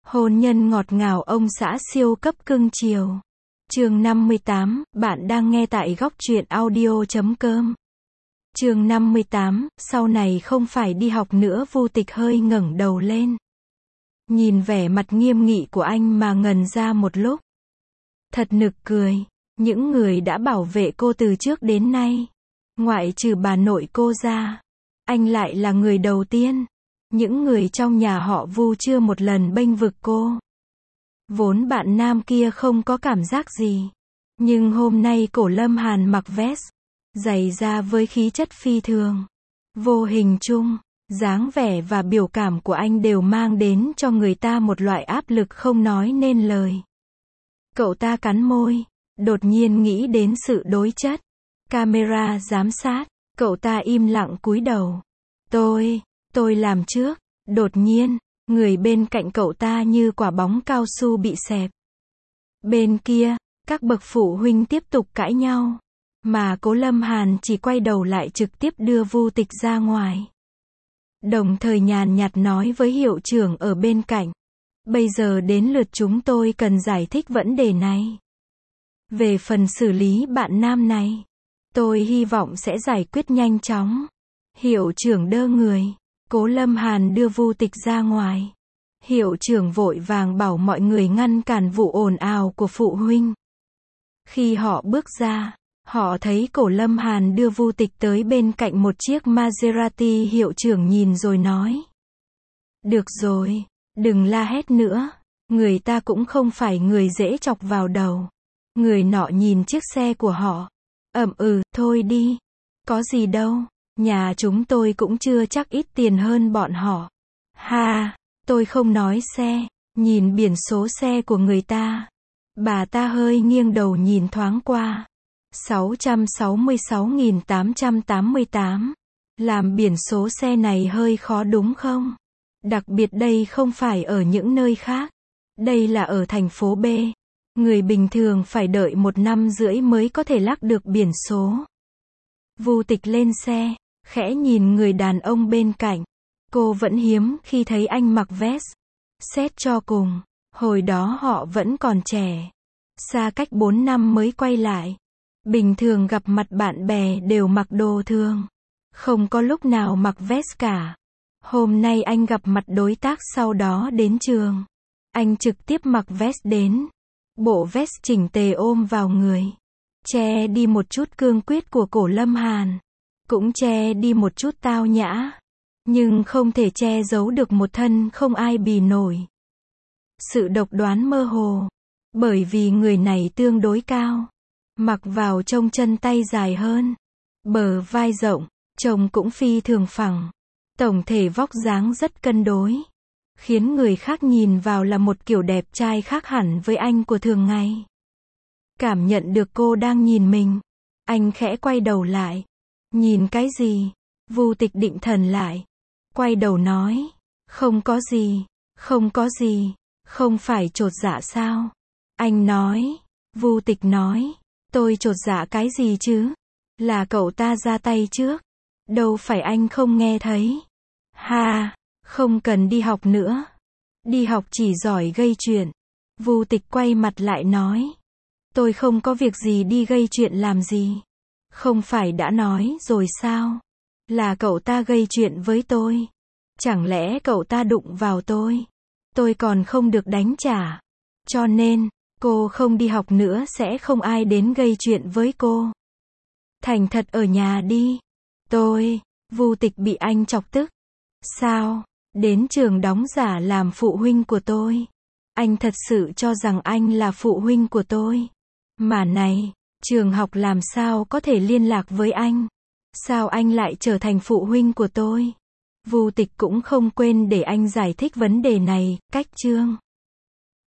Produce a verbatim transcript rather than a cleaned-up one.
Hôn nhân ngọt ngào ông xã siêu cấp cưng chiều. Chương năm mươi tám, bạn đang nghe tại góc truyện audio chấm com. Chương năm mươi tám, sau này không phải đi học nữa. Vu Tịch hơi ngẩng đầu lên. Nhìn vẻ mặt nghiêm nghị của anh mà ngần ra một lúc. Thật nực cười, những người đã bảo vệ cô từ trước đến nay, ngoại trừ bà nội cô ra, anh lại là người đầu tiên. Những người trong nhà họ Vu chưa một lần bênh vực cô. Vốn bạn nam kia không có cảm giác gì. Nhưng hôm nay Cổ Lâm Hàn mặc vest, giày da với khí chất phi thường. Vô hình chung, dáng vẻ và biểu cảm của anh đều mang đến cho người ta một loại áp lực không nói nên lời. Cậu ta cắn môi, đột nhiên nghĩ đến sự đối chất. Camera giám sát, cậu ta im lặng cúi đầu. Tôi, tôi làm trước. Đột nhiên, người bên cạnh cậu ta như quả bóng cao su bị xẹp. Bên kia, các bậc phụ huynh tiếp tục cãi nhau. Mà Cố Lâm Hàn chỉ quay đầu lại trực tiếp đưa Vu Tịch ra ngoài. Đồng thời nhàn nhạt nói với hiệu trưởng ở bên cạnh. Bây giờ đến lượt chúng tôi cần giải thích vấn đề này. Về phần xử lý bạn nam này, tôi hy vọng sẽ giải quyết nhanh chóng. Hiệu trưởng đơ người. Cố Lâm Hàn đưa Vu Tịch ra ngoài. Hiệu trưởng vội vàng bảo mọi người ngăn cản vụ ồn ào của phụ huynh. Khi họ bước ra, họ thấy Cổ Lâm Hàn đưa Vu Tịch tới bên cạnh một chiếc Maserati. Hiệu trưởng nhìn rồi nói. Được rồi, đừng la hét nữa. Người ta cũng không phải người dễ chọc vào đầu. Người nọ nhìn chiếc xe của họ. Ậm ừ, thôi đi. Có gì đâu. Nhà chúng tôi cũng chưa chắc ít tiền hơn bọn họ. Ha, tôi không nói xe. Nhìn biển số xe của người ta. Bà ta hơi nghiêng đầu nhìn thoáng qua. sáu trăm sáu mươi sáu nghìn tám trăm tám mươi tám. Làm biển số xe này hơi khó đúng không? Đặc biệt đây không phải ở những nơi khác. Đây là ở thành phố B. Người bình thường phải đợi một năm rưỡi mới có thể lắc được biển số. Vu Tịch lên xe, khẽ nhìn người đàn ông bên cạnh. Cô vẫn hiếm khi thấy anh mặc vest. Xét cho cùng, hồi đó họ vẫn còn trẻ. Xa cách bốn năm mới quay lại. Bình thường gặp mặt bạn bè đều mặc đồ thường. Không có lúc nào mặc vest cả. Hôm nay anh gặp mặt đối tác sau đó đến trường. Anh trực tiếp mặc vest đến. Bộ vest chỉnh tề ôm vào người. Che đi một chút cương quyết của Cổ Lâm Hàn. Cũng che đi một chút tao nhã. Nhưng không thể che giấu được một thân không ai bì nổi. Sự độc đoán mơ hồ. Bởi vì người này tương đối cao. Mặc vào trông chân tay dài hơn. Bờ vai rộng, trông cũng phi thường phẳng. Tổng thể vóc dáng rất cân đối. Khiến người khác nhìn vào là một kiểu đẹp trai khác hẳn với anh của thường ngày. Cảm nhận được cô đang nhìn mình. Anh khẽ quay đầu lại. Nhìn cái gì? Vu Tịch định thần lại. Quay đầu nói. Không có gì, không có gì, không phải chột dạ sao? Anh nói. Vu Tịch nói. Tôi chột dạ cái gì chứ? Là cậu ta ra tay trước. Đâu phải anh không nghe thấy. Ha, không cần đi học nữa. Đi học chỉ giỏi gây chuyện. Vu Tịch quay mặt lại nói. Tôi không có việc gì đi gây chuyện làm gì. Không phải đã nói rồi sao? Là cậu ta gây chuyện với tôi. Chẳng lẽ cậu ta đụng vào tôi? Tôi còn không được đánh trả. Cho nên, cô không đi học nữa sẽ không ai đến gây chuyện với cô. Thành thật ở nhà đi. Tôi, Vu Tịch bị anh chọc tức. Sao? Đến trường đóng giả làm phụ huynh của tôi. Anh thật sự cho rằng anh là phụ huynh của tôi. Mà này, trường học làm sao có thể liên lạc với anh? Sao anh lại trở thành phụ huynh của tôi? Vu Tịch cũng không quên để anh giải thích vấn đề này, cách chương.